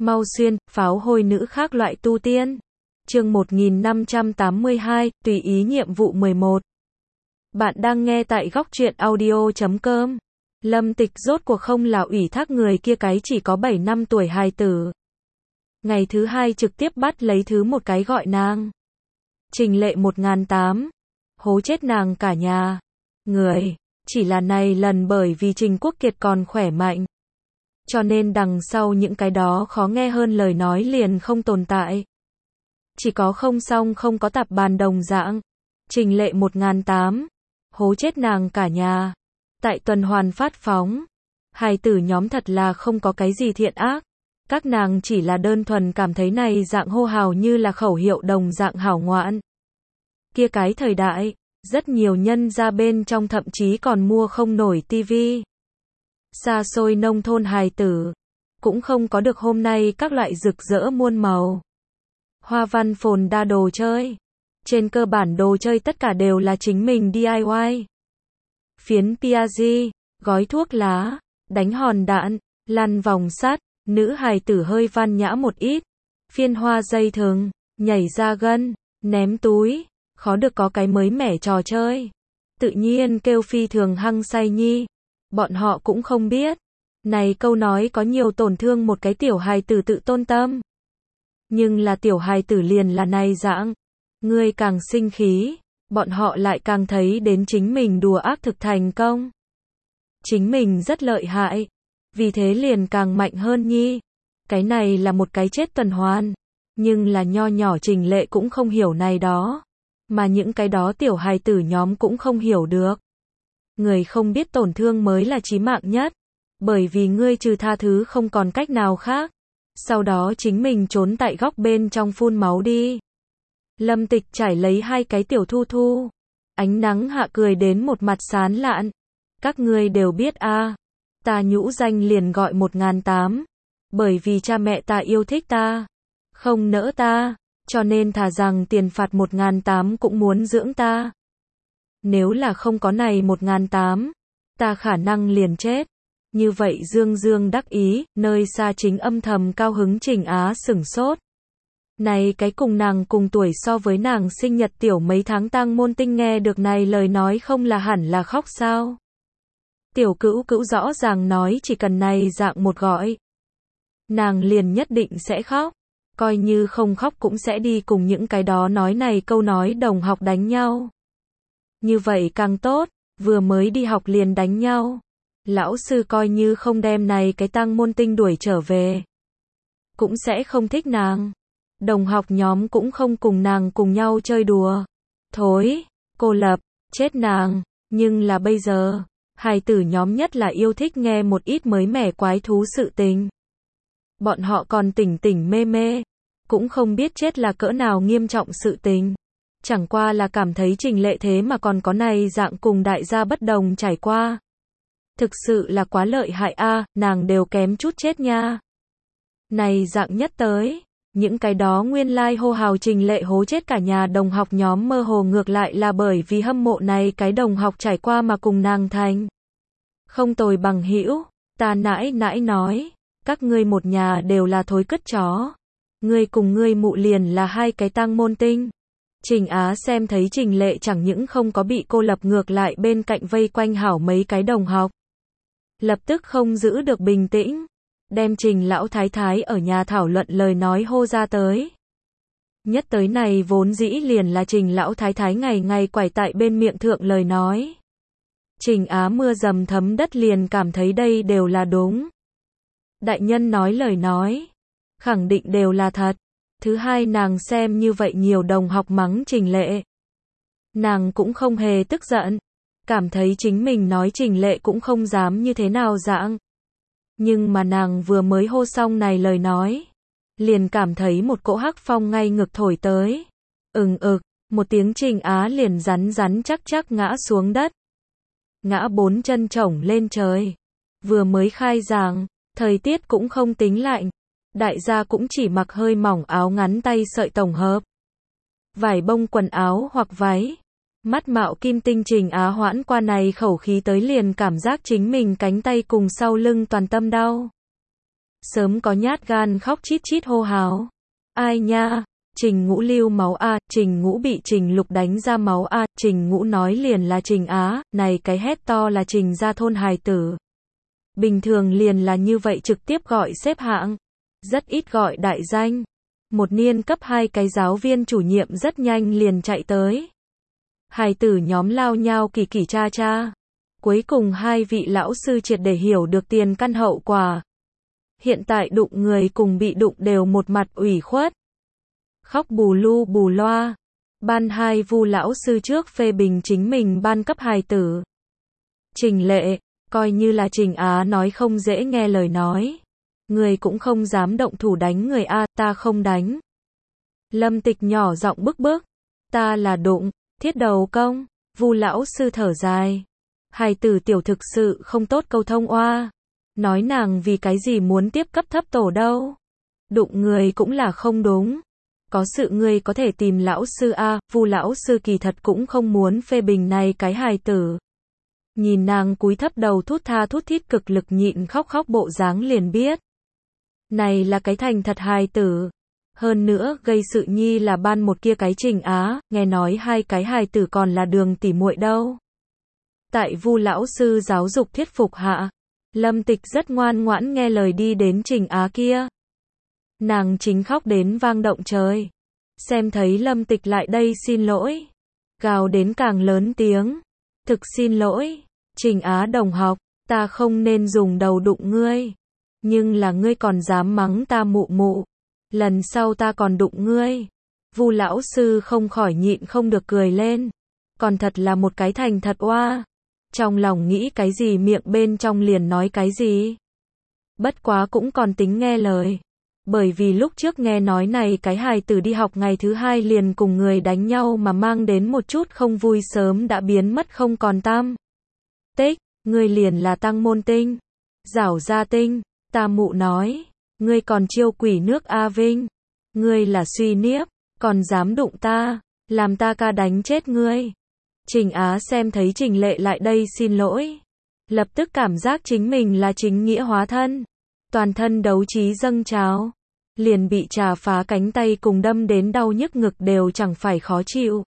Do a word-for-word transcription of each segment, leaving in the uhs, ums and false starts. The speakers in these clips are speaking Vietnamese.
Mau xuyên, pháo hôi nữ khác loại tu tiên. Chương một nghìn năm trăm tám mươi hai, tùy ý nhiệm vụ mười một. Bạn đang nghe tại góc truyện audio chấm com. Lâm Tịch rốt cuộc không là ủy thác người kia cái chỉ có bảy năm tuổi hài tử. Ngày thứ hai trực tiếp bắt lấy thứ một cái gọi nàng. Trình Lệ một nghìn tám. Hố chết nàng cả nhà. Người. Chỉ là này lần bởi vì Trình Quốc Kiệt còn khỏe mạnh. Cho nên đằng sau những cái đó khó nghe hơn lời nói liền không tồn tại. Chỉ có không xong không có tạp bàn đồng dạng. Trình Lệ một nghìn tám. Hố chết nàng cả nhà. Tại tuần hoàn phát phóng. Hài tử nhóm thật là không có cái gì thiện ác. Các nàng chỉ là đơn thuần cảm thấy này dạng hô hào như là khẩu hiệu đồng dạng hảo ngoạn. Kia cái thời đại, rất nhiều nhân ra bên trong thậm chí còn mua không nổi tivi. Xa xôi nông thôn hài tử, cũng không có được hôm nay các loại rực rỡ muôn màu. Hoa văn phồn đa đồ chơi. Trên cơ bản đồ chơi tất cả đều là chính mình đê i i. Phiến Piaget, gói thuốc lá, đánh hòn đạn, lăn vòng sắt, nữ hài tử hơi văn nhã một ít. Phiên hoa dây thừng, nhảy ra gân, ném túi, khó được có cái mới mẻ trò chơi. Tự nhiên kêu phi thường hăng say nhi. Bọn họ cũng không biết. Này câu nói có nhiều tổn thương một cái tiểu hài tử tự tôn tâm. Nhưng là tiểu hài tử liền là này dạng. Ngươi càng sinh khí, bọn họ lại càng thấy đến chính mình đùa ác thực thành công. Chính mình rất lợi hại. Vì thế liền càng mạnh hơn nhi. Cái này là một cái chết tuần hoàn. Nhưng là nho nhỏ Trình Lệ cũng không hiểu này đó. Mà những cái đó tiểu hài tử nhóm cũng không hiểu được. Người không biết tổn thương mới là chí mạng nhất. Bởi vì ngươi trừ tha thứ không còn cách nào khác. Sau đó chính mình trốn tại góc bên trong phun máu đi. Lâm Tịch trải lấy hai cái tiểu thu thu. Ánh nắng hạ cười đến một mặt sán lạn. Các ngươi đều biết a, à, ta nhũ danh liền gọi một nghìn tám. Bởi vì cha mẹ ta yêu thích ta. Không nỡ ta. Cho nên thà rằng tiền phạt một nghìn tám cũng muốn dưỡng ta. Nếu là không có này một nghìn tám, ta khả năng liền chết. Như vậy dương dương đắc ý, nơi xa chính âm thầm cao hứng Trình Á sửng sốt. Này cái cùng nàng cùng tuổi so với nàng sinh nhật tiểu mấy tháng tang môn tinh nghe được này lời nói không là hẳn là khóc sao. Tiểu cữu cữu rõ ràng nói chỉ cần này dạng một gọi. Nàng liền nhất định sẽ khóc. Coi như không khóc cũng sẽ đi cùng những cái đó nói này câu nói đồng học đánh nhau. Như vậy càng tốt, vừa mới đi học liền đánh nhau. Lão sư coi như không đem này cái tang môn tinh đuổi trở về. Cũng sẽ không thích nàng. Đồng học nhóm cũng không cùng nàng cùng nhau chơi đùa. Thối, cô lập, chết nàng. Nhưng là bây giờ, hài tử nhóm nhất là yêu thích nghe một ít mới mẻ quái thú sự tình. Bọn họ còn tỉnh tỉnh mê mê. Cũng không biết chết là cỡ nào nghiêm trọng sự tình. Chẳng qua là cảm thấy Trình Lệ thế mà còn có này dạng cùng đại gia bất đồng trải qua. Thực sự là quá lợi hại a, à, nàng đều kém chút chết nha. Này dạng nhất tới, những cái đó nguyên lai like hô hào Trình Lệ hố chết cả nhà đồng học nhóm mơ hồ ngược lại là bởi vì hâm mộ này cái đồng học trải qua mà cùng nàng thành. Không tồi bằng hữu, ta nãi nãi nói, các ngươi một nhà đều là thối cứt chó. Ngươi cùng ngươi mụ liền là hai cái tang môn tinh. Trình Á xem thấy Trình Lệ chẳng những không có bị cô lập ngược lại bên cạnh vây quanh hảo mấy cái đồng học. Lập tức không giữ được bình tĩnh. Đem Trình lão thái thái ở nhà thảo luận lời nói hô ra tới. Nhất tới này vốn dĩ liền là Trình lão thái thái ngày ngày quải tại bên miệng thượng lời nói. Trình Á mưa dầm thấm đất liền cảm thấy đây đều là đúng. Đại nhân nói lời nói. Khẳng định đều là thật. Thứ hai nàng xem như vậy nhiều đồng học mắng Trình Lệ. Nàng cũng không hề tức giận. Cảm thấy chính mình nói Trình Lệ cũng không dám như thế nào dạng. Nhưng mà nàng vừa mới hô xong này lời nói. Liền cảm thấy một cỗ hắc phong ngay ngực thổi tới. Ừng ực, một tiếng Trình Á liền rắn rắn chắc chắc ngã xuống đất. Ngã bốn chân chổng lên trời. Vừa mới khai giảng, thời tiết cũng không tính lạnh. Đại gia cũng chỉ mặc hơi mỏng áo ngắn tay sợi tổng hợp. Vải bông quần áo hoặc váy. Mắt mạo kim tinh Trình Á hoãn qua này khẩu khí tới liền cảm giác chính mình cánh tay cùng sau lưng toàn tâm đau. sớm có nhát gan khóc chít chít hô hào. Ai nha, Trình Ngũ lưu máu a, Trình Ngũ bị Trình Lục đánh ra máu a, Trình Ngũ nói liền là Trình Á, này cái hét to là Trình gia thôn hài tử. Bình thường liền là như vậy trực tiếp gọi xếp hạng, rất ít gọi đại danh. Một niên cấp hai cái giáo viên chủ nhiệm rất nhanh liền chạy tới. Hài tử nhóm lao nhau kỳ kỳ cha cha. Cuối cùng hai vị lão sư triệt để hiểu được tiền căn hậu quả. Hiện tại đụng người cùng bị đụng đều một mặt ủy khuất. Khóc bù lu bù loa. Ban hai Vu lão sư trước phê bình chính mình ban cấp hài tử. Trình Lệ, coi như là Trình Á nói không dễ nghe lời nói. Người cũng không dám động thủ đánh người a, ta không đánh. Lâm Tịch nhỏ giọng bức bức. Ta là đụng, thiết đầu công. Vu lão sư thở dài. Hài tử tiểu thực sự không tốt câu thông oa. Nói nàng vì cái gì muốn tiếp cấp thấp tổ đâu. Đụng người cũng là không đúng. Có sự ngươi có thể tìm lão sư a, Vu lão sư kỳ thật cũng không muốn phê bình này cái hài tử. Nhìn nàng cúi thấp đầu thút tha thút thít cực lực nhịn khóc khóc bộ dáng liền biết. Này là cái thành thật hài tử. Hơn nữa, gây sự nhi là ban một kia cái Trình Á, nghe nói hai cái hài tử còn là Đường tỉ muội đâu. Tại Vu lão sư giáo dục thuyết phục hạ, Lâm Tịch rất ngoan ngoãn nghe lời đi đến Trình Á kia. Nàng chính khóc đến vang động trời. Xem thấy Lâm Tịch lại đây xin lỗi. Gào đến càng lớn tiếng. Thực xin lỗi. Trình Á đồng học, ta không nên dùng đầu đụng ngươi. Nhưng là ngươi còn dám mắng ta mụ mụ. Lần sau ta còn đụng ngươi. Vu lão sư không khỏi nhịn không được cười lên. Còn thật là một cái thành thật oa. Trong lòng nghĩ cái gì miệng bên trong liền nói cái gì. Bất quá cũng còn tính nghe lời. Bởi vì lúc trước nghe nói này cái hài tử đi học ngày thứ hai liền cùng người đánh nhau mà mang đến một chút không vui sớm đã biến mất không còn tăm. Tích, ngươi liền là tăng môn tinh. Giảo gia tinh, ta mụ nói. Ngươi còn chiêu quỷ nước A Vinh. Ngươi là suy niếp, còn dám đụng ta, làm ta ca đánh chết ngươi. Trình Á xem thấy Trình Lệ lại đây xin lỗi. Lập tức cảm giác chính mình là chính nghĩa hóa thân. Toàn thân đấu trí dâng trào. Liền bị trà phá cánh tay cùng đâm đến đau nhức ngực đều chẳng phải khó chịu.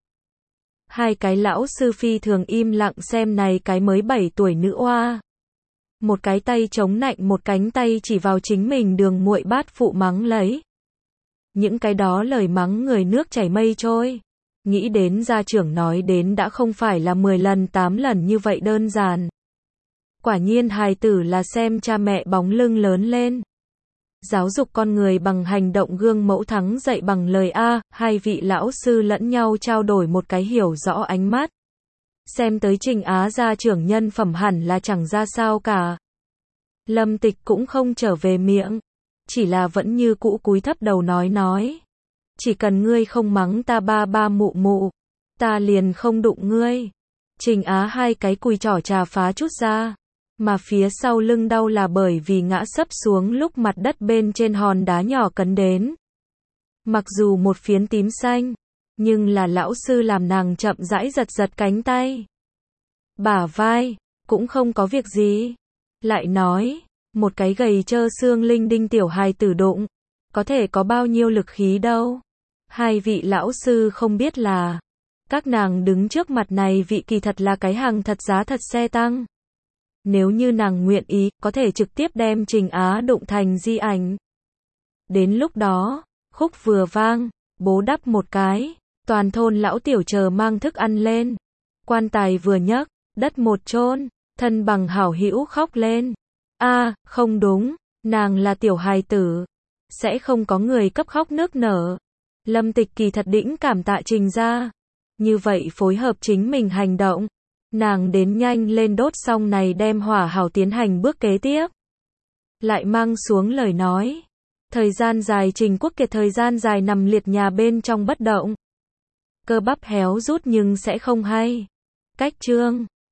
Hai cái lão sư phi thường im lặng xem này cái mới bảy tuổi nữ oa. Một cái tay chống nạnh một cánh tay chỉ vào chính mình Đường muội bát phụ mắng lấy. Những cái đó lời mắng người nước chảy mây trôi. Nghĩ đến gia trưởng nói đến đã không phải là mười lần tám lần như vậy đơn giản. Quả nhiên hài tử là xem cha mẹ bóng lưng lớn lên. Giáo dục con người bằng hành động gương mẫu thắng dạy bằng lời A, hai vị lão sư lẫn nhau trao đổi một cái hiểu rõ ánh mắt. Xem tới Trình Á gia trưởng nhân phẩm hẳn là chẳng ra sao cả. Lâm Tịch cũng không trở về miệng. Chỉ là vẫn như cũ cúi thấp đầu nói nói. Chỉ cần ngươi không mắng ta ba ba mụ mụ. Ta liền không đụng ngươi. Trình Á hai cái cùi trỏ trà phá chút ra. Mà phía sau lưng đau là bởi vì ngã sấp xuống lúc mặt đất bên trên hòn đá nhỏ cấn đến. Mặc dù một phiến tím xanh. Nhưng là lão sư làm nàng chậm rãi giật giật cánh tay. Bả vai. Cũng không có việc gì. Lại nói. Một cái gầy trơ xương linh đinh tiểu hài tử đụng. Có thể có bao nhiêu lực khí đâu. Hai vị lão sư không biết là. Các nàng đứng trước mặt này vị kỳ thật là cái hàng thật giá thật xe tăng. Nếu như nàng nguyện ý, có thể trực tiếp đem Trình Á đụng thành di ảnh. Đến lúc đó, khúc vừa vang, bố đắp một cái, toàn thôn lão tiểu chờ mang thức ăn lên. Quan tài vừa nhấc, đất một chôn, thân bằng hảo hữu khóc lên. A, không đúng, nàng là tiểu hài tử, sẽ không có người cấp khóc nước nở. Lâm Tịch kỳ thật đĩnh cảm tạ Trình gia. Như vậy phối hợp chính mình hành động. Nàng đến nhanh lên đốt xong này đem hỏa hảo tiến hành bước kế tiếp. Lại mang xuống lời nói. Thời gian dài Trình Quốc Kiệt thời gian dài nằm liệt nhà bên trong bất động. Cơ bắp héo rút nhưng sẽ không hay. Cách chương